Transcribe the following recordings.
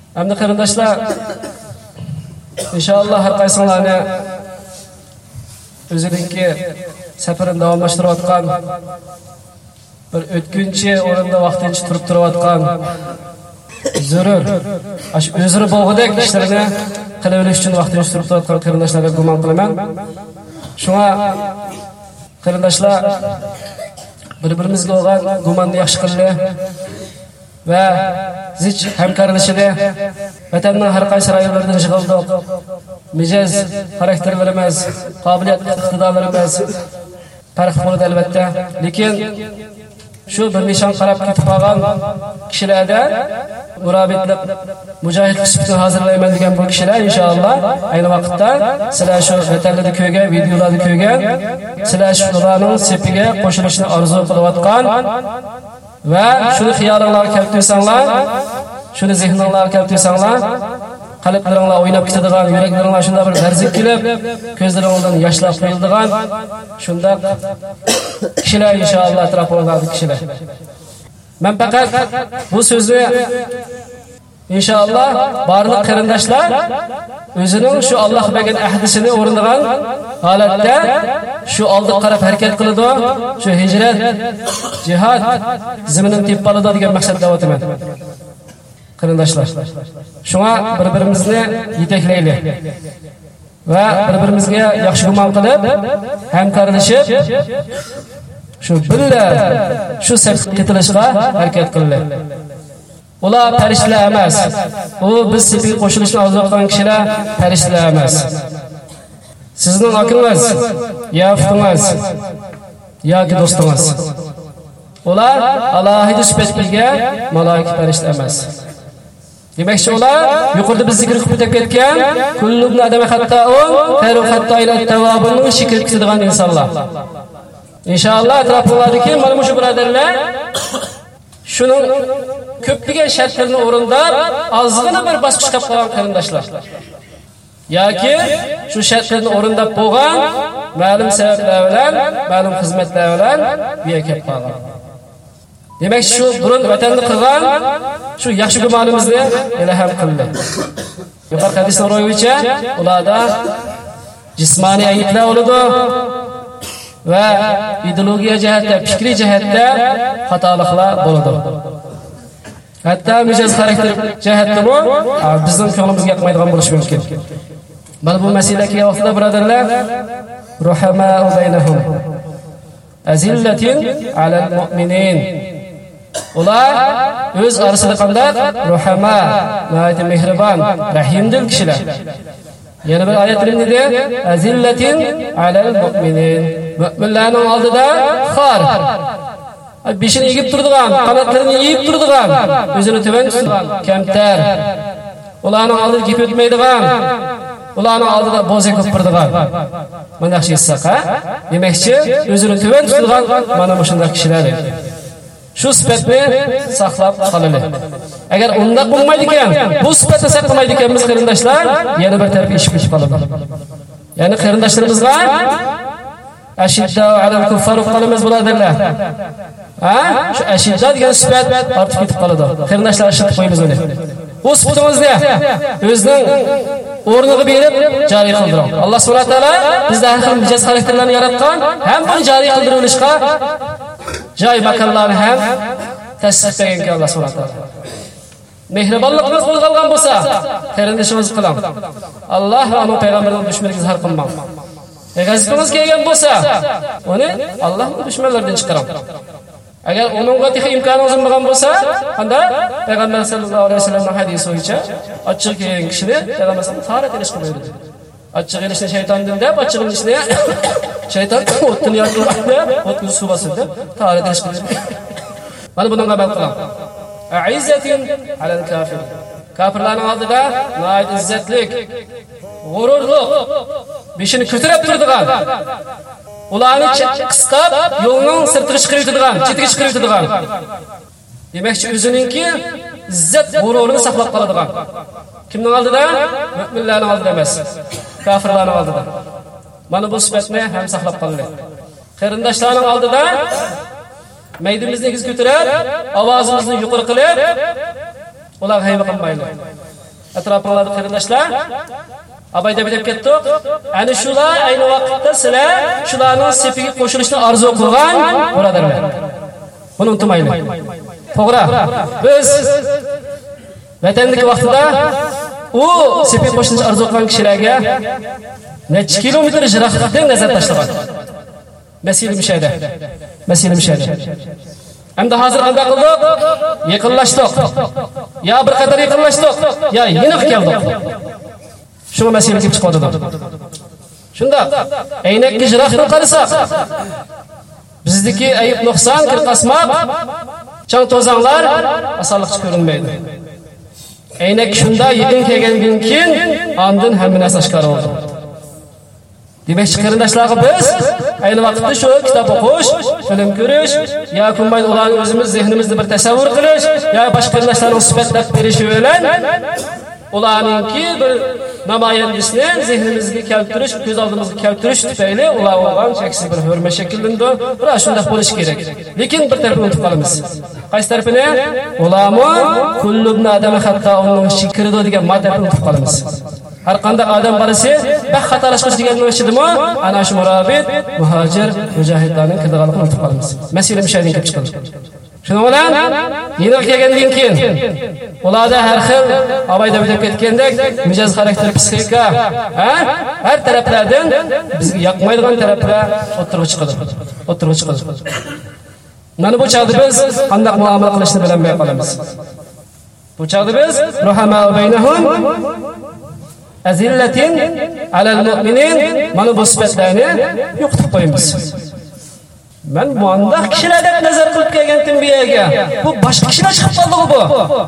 Hamda qarindoshlar, inshaalloh har qaysinglarni o'zininki safarini davomlashtirayotgan, bir o'tkinchi o'rinda vaqtincha turib turayotgan zarur o'zini bo'g'idek ishlarni qilib olish uchun vaqtincha turib turayotgan qarindoshlarga gumon qilaman. Shunga qarindoshlar bir-birimizga bo'lgan gumonni yaxshi qilib va zich hamkorlashida vatanning har qaysi rayonlaridan yig'ildik. Mijoz, xarakterlarimiz, qobiliyat, iqtidorlarimiz farq bo'ladi albatta, lekin shu bir nishon qarab ketib qolgan kishilarda murabitlik, mujohid qismini hozirlayman degan bu kishilar inshaalloh ayni vaqtda sizlar shu vatanlarda ko'rgan videolarni ko'rgan, sizlar shu ularning sepiga qo'shilishni orzu qilayotgan va shuni xiyolinglarga keltirsanglar, shuni zehninglarga keltirsanglar, qalblaringlar o'ynab ketadigan, yuraklaringlar shunda bir larzik kelib, ko'zlaringizdan yoshlar quyiladigan shunda kishilar inshaalloh atrofingizda kishilar. Men faqat bu so'zni inshaalloh barliq qarindoshlar o'zining shu Alloh bergan ahdisini o'rnagan holatda shu oldiga qarab harakat qiladi, shu hijrat, jihad zaminini tepib oladi degan maqsadda o'taman. Qarindoshlar, shunga bir-birimizni yetaklaylik va bir-birimizga yaxshi gumon qilib, hamkorlashib, shu billa shu safga ketilishga harakat qilaylik. Ular farishtalar emas. U biz sizga qo'shilishni orzu qilgan kishilar farishtalar emas. Sizning akangiz, yaftingiz yoki do'stingiz. Ular alohida sifatga malaika farishta emas. Demakchi ular yuqorida biz zikr qilib o'tib ketgan kullubna adama hatta'un xayru hatta'ila tawwabun shikr qiladigan insonlar. Inshaalloh atrofinglardagi mana shu birodarlar shuning ko'pligan shartlarni o'rindab ozgina bir bosqich qilib qolgan qarindoshlar. Yoki shu shartlarni o'rindab bo'lgan ma'lum sabablar bilan, ma'lum xizmatlar bilan bu yerga kelib qolgan. Demak shu burun vatanni qilgan shu yaxshi gumonimizni ilhom qildi. Yuqori hadisning rivoyaticha ularda jismoniy ayblar bo'ladi va ideologiya jihatda, fikriy jihatda xatoliklar bo'ladi. Hatto mijoz xarakter jihatda bu bizning ko'nglimizga yoqmaydigan bo'lishi mumkin. Mana bu masala kelgan vaqtda birodarlar, ruhama baynahum azillatin alal mu'minin. Ular o'z orasida qanday ruhama, nihayat mehribon, rahimdil kishilar. Yana bir oyat rimida azillatin alal mu'minin. Mu'minlarning oldida xor, beshini egib turadigan, qanotlarini yeyib turadigan, o'zini tuban tutadigan, kamtar. Ularning oldida gap o'tmaydigan, ularning oldida bo'zak bo'lib turadigan. Mana yaxshi saqa, demakchi o'zini tuban tutadigan mana shunday kishilar. Shu sifatni saqlab qolaylik. Agar unda bo'lmaydi ekan, bu sifatni saqlamaydi ekanmiz qarindoshlar, yana bir taraf ish qilib qoladi. Ya'ni qarindoshlarimizga ashidda alal kuffar qolamiz birodarlar. Shu ashidda degan sifat ortib ketib qoladi. Qarindoshlar ashid qo'yamiz uni. Bu sifatimizni o'zining o'rniga berib joriy qildiradi. Alloh subhanahu va taolo bizda har xil mijoz xarakterlarni yaratgan, ham buni joriy qildirilishga joy makonlarni ham tasdiqlagan ekan Alloh subhanahu va taolo. Mehribonligimiz qo'zg'algan bo'lsa, qarindoshimiz qilam. Alloh va uning payg'ambarining dushmaniga zahar qilmang. G'azabimiz kelgan bo'lsa, uni Allohning dushmanlaridan chiqaram. Agar uningga texnik imkonimiz bo'lgan bo'lsa, unda payg'ambar sallallohu alayhi vasallamning hadisi bo'yicha ochiq kelgan kishini payg'ambar tahorat qilish qo'ydi. Ochiq elishni shaytondan deb, ochiq elishni shayton o'tini yoqtirdi, o'tni suv bosdi, tahorat qilish qo'ydi. Mana bunga amal qilam. Aizzatin alal kafir. Kafirlarning oldida noyat izzatlik, g'ururlik, beshini ko'tarib turadigan, ularni qisqab, yo'lning sirtiga chiqarib turadigan, chetiga chiqarib turadigan. Demakchi o'zininki izzat g'ururini saqlab qoladigan. Kimning oldida? Mu'minlarning oldida emas, kafirlarning oldida. Mana bu sifatni ham saqlab qolaylik. Qarindoshlarning oldida maydimizni ko'tarib, ovozimizni yuqori qilib, ular hayba qilmaydi. Atrofingizda qarindoshlar, abay deb ketdi. Ana shular ayni vaqtda sizlar shularning sepiga qo'shilishni orzu qilgan birodarlar. Buni unutmaylik. To'g'ri. Biz vatandagi vaqtida u sepiga qo'shilishni orzu qilgan kishilarga necha kilometr jiroqlikdan nazar tashlagan. Mas'ul mishaydi. Hamda hozir qanday qildik? Yaqinlashdik. Ya bir qadar yaqinlashdik, ya yeniq keldik. Shu masala kelib chiqadi. Shunda aynakka jiroqni qarasak, bizdagi ayib nuqson, qirqasmoq, chang to'zonlar osonlikcha ko'rinmaydi. Aynak shunda yaqin kelgandan keyin ondan hamma narsa oshkor bo'ldi. Demak, qarindoshlarga biz ayni vaqtda shu kitob o'qish, film ko'rish, yoki ularni o'zimiz zehnimizda bir tasavvur qilish, yoki boshqa qarindoshlarning sifatlab berishi bilan ularningki bir namoyandisini zehnimizga keltirish, ko'z oldimizga keltirish tufayli ular olgan cheksiz bir hurmat shakllandi. Biroq shunday bo'lish kerak. Lekin bir tarafini unutib qolamiz. Qaysi tarafini? Ulamo kullu ibn adam xato'ning shikrido degan matnni unutib qolamiz. Har qanday odam bolasi bir xatolashqish deganni o'shidimi? Ana shu murabit, muhojir, mujohidlarning kirdiganligini unutib qolamiz. Masala mishaydan kelib chiqadi. Shuning bilan yeniq kelgandan keyin ularda har xil abay deb ketgandek mijoz xarakter, psixika, har taraflardan bizga yoqmaydigan taraflar o'tirib chiqadi. Mana bu chog'da biz qanday muomala qilishni bilmay qolamiz. Bu chog'da biz ruhama baynahum azillatin alal mu'minin mana bu sifatlarni yo'qotib qo'yamiz. Men muandaq kishilarga nazar qilib kelgandim bu yerga. Bu boshqa kishilar chiqib qoldi bu.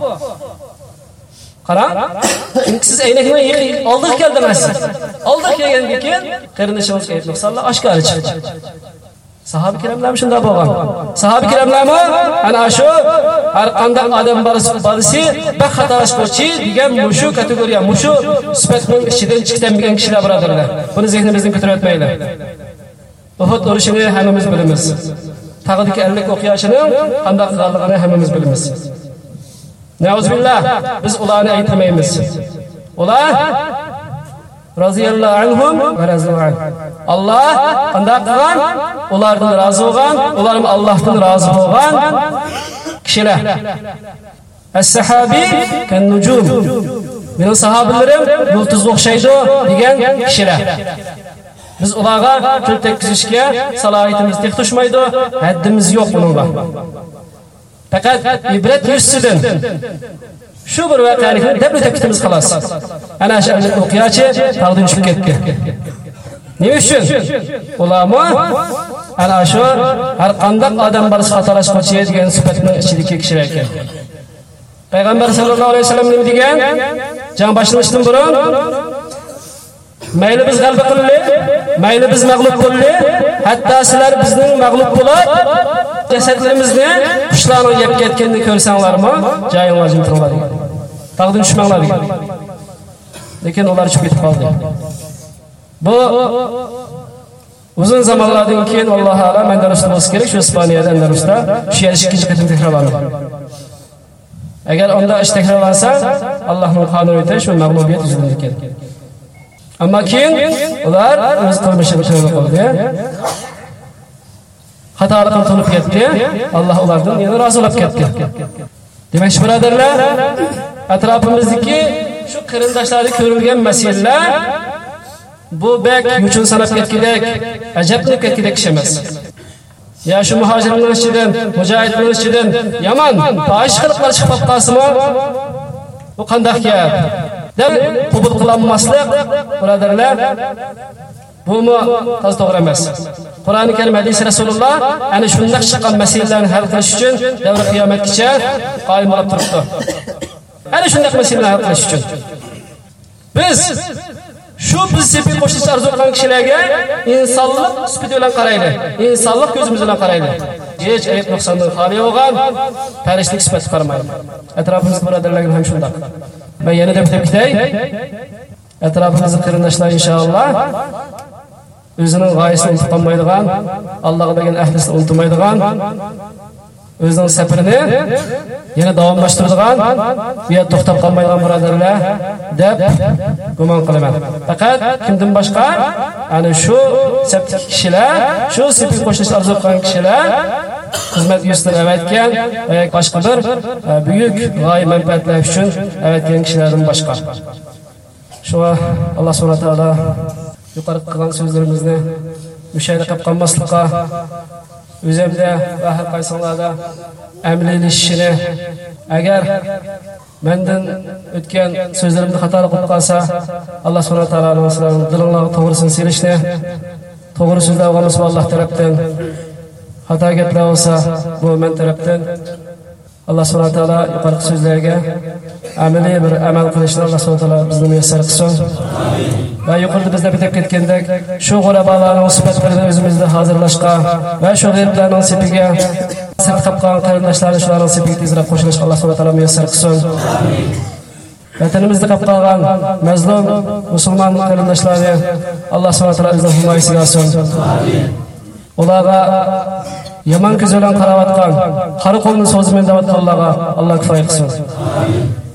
Qarang, siz aynakni oldiq keldingiz. Oldiq kelgandan keyin qarindishimiz aytib nuqsonlar oshkor chiqdi. Sahabe kiramlar shunday bo'lgan. Sahabe kiramlarmi ana shu har qanday odam borisi bir xatolashuvchi degan mushu kategoriya, mushu sifatning ichidan chiqadigan kishilar birodarlar. Buni zehnimizdan ko'tarib o'tmaylik. Uhud urushini hammamiz bilamiz. Tag'diki 50 o'qiyashini qanday qilganligini hammamiz bilamiz. Nauzubillah, biz ularni aytmaymiz. Ular raziyallohu anhum va raziyallohu Allah qanday qilgan? Ulardan rozi bo'lgan, ular ham Allohdan rozi bo'lgan kishilar. As-sahabi kan-nujum. Mening sahobilarim yulduzga o'xshaydi degan kishilar. Biz ularga til tekkizishga salohiyatimiz textoshmaydi, haddimiz yo'q buningga. Faqat ibrat yusidan shu bir voqealikni deb o'tib xolos. Ana shu o'qiyachi taqdim tushib ketdi. Nima uchun? Ulamo ana shu har qanday odam bir xatolashmoqchi degan sifatning ichidagi kishilar ekan. Payg'ambar sallallohu alayhi vasallam nima degan? Jang boshlashdan burun mayli biz g'alaba qilaylik, mayli biz mag'lub qilaylik, hatto sizlar bizning mag'lub bo'lib, jasadlarimizni qushlarning yeb ketganini ko'rsanglarmi, joyinglarni turib degan. Taqdim tushmanglar degan. Lekin ular chiqib ketib qoldi. Bu uzun zamonlardan keyin Alloh taolo Andalusda bo'lsa kerak, shu Ispaniyada Andalusda shu yer ikkinchi qatim takrorlandi. Agar unda ish takrorlansa, Allohning qonunida shu mag'lubiyat yuzadan ekan. Ammo keyin ular o'z qilmishini qilib qoldi. Xatolikni qilib ketdi. Alloh ulardan yana rozi bo'lib ketdi. Demak, birodarlar, atrofimizdagi shu qarindoshlarda ko'rilgan masalalar bu bek uchun sanab ketgidek, ajablanib ketgidek ish emas. Ya shu muhojirlar ichidan, mujohidlar ichidan yomon fohish qiliblar chiqib qolsa-mu, bu qanday gap? Deb qabul qilinmaslik, birodarlar, bu to'g'ri emas. Qur'oni Karim hadisi Rasululloh ana shunday chiqqan masalalarni hal qilish uchun davr qiyomatgacha qoyim bo'lib turibdi. Ana shunday masalalarni hal qilish uchun biz sepib qo'shilish arzu qilgan kishilarga insonlik sifati bilan qaraylik. Insonlik ko'zimiz bilan qaraylik. Hech ayb nuqsondan xoli bo'lgan farishlik sifati qaramaylik. Atrofimizda birodarlarga ham shunday. Men yana deb ketay. Atrofimizda qarindoshlar inshaalloh o'zining g'oyasini unutib qolmaydigan, Allohga bo'lgan ahdini unutmaydigan, o'zining safarini yana davomlashtiradigan bu yerda to'xtab qolmaydigan birodarlar deb gumon qilaman. Faqat kimdan boshqa ana shu septik kishilar, shu sepik qo'shilishni orzu qilgan kishilar xizmat yuzasidan avatgan va boshqa bir buyuk g'oya manfaatlar uchun avatgan kishilardan boshqa. Shuna Alloh subhanahu va taolo yuqori qilgan so'zlarimizni mushaira qilib qolmaslikqa, o'zimda va har qaysilarda amaliylasishini, agar mendan o'tgan so'zlarimni xato qilib qolsa, Alloh subhanahu va taolo sizlarning dilinglarga to'g'risini selishni, to'g'ri so'zlar olganmiz Alloh tarafdan, xato gaplar olsa bu men tarafdan. Alloh subhanahu va taolo yuqorqi so'zlarga amaliy bir amal qilishni Alloh subhanahu va taolo bizni muyassar qilsin. Va yuqorida bizda bitib ketgandek shu g'alabalarning sifatlarini o'zimizda hozirlashga va shu g'ayrlarning sepiga sirt qilgan qarindoshlarni shularning sepiga tezroq qo'shilishga Alloh subhanahu va taolo muyassar qilsin. Vatanimizda qolib qolgan mazlum musulmon qarindoshlarni Alloh subhanahu va taolo o'zining himoyasiga olsin. Ularga yomon ko'z bilan qarayotgan, qari qo'lni so'zmen deyotganlarga Alloh kifoya qilsin.